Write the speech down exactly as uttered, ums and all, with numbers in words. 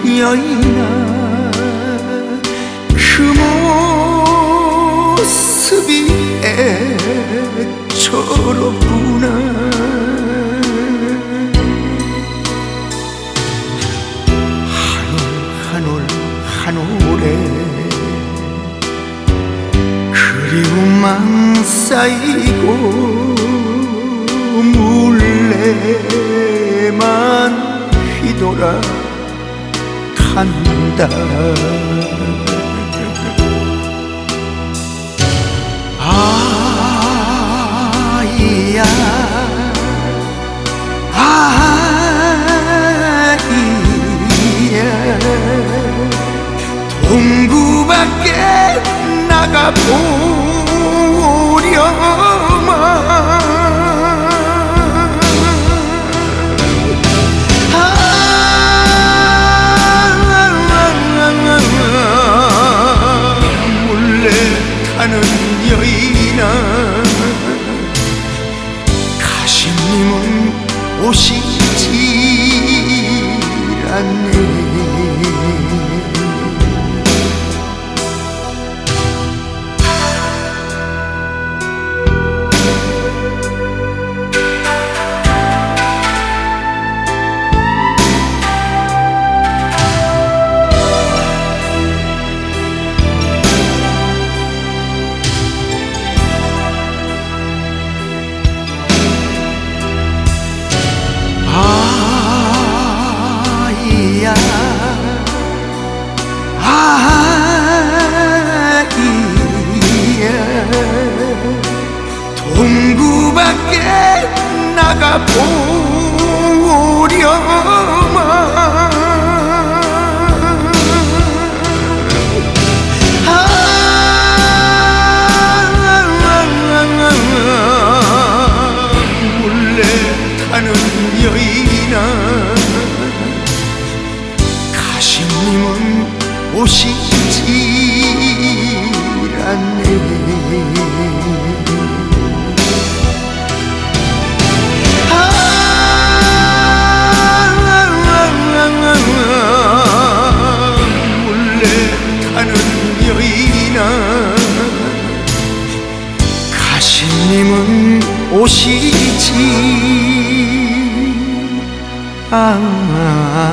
여인아 그 모습이 애처롭구나. 한올 한올 한올에 그리움만 쌓이고 물레만 휘돌아 간다. 아이야 아이야 동구 밖에 나가보려마. 물레 타는 여인아 가시님은 오시질 않네. 아이야 아이야 동구 밖에 나가보려마. 물레 타는 여인아 가시님은 오시질 않네. 아 물레 타는 여인아 가시님은 오시지 않아.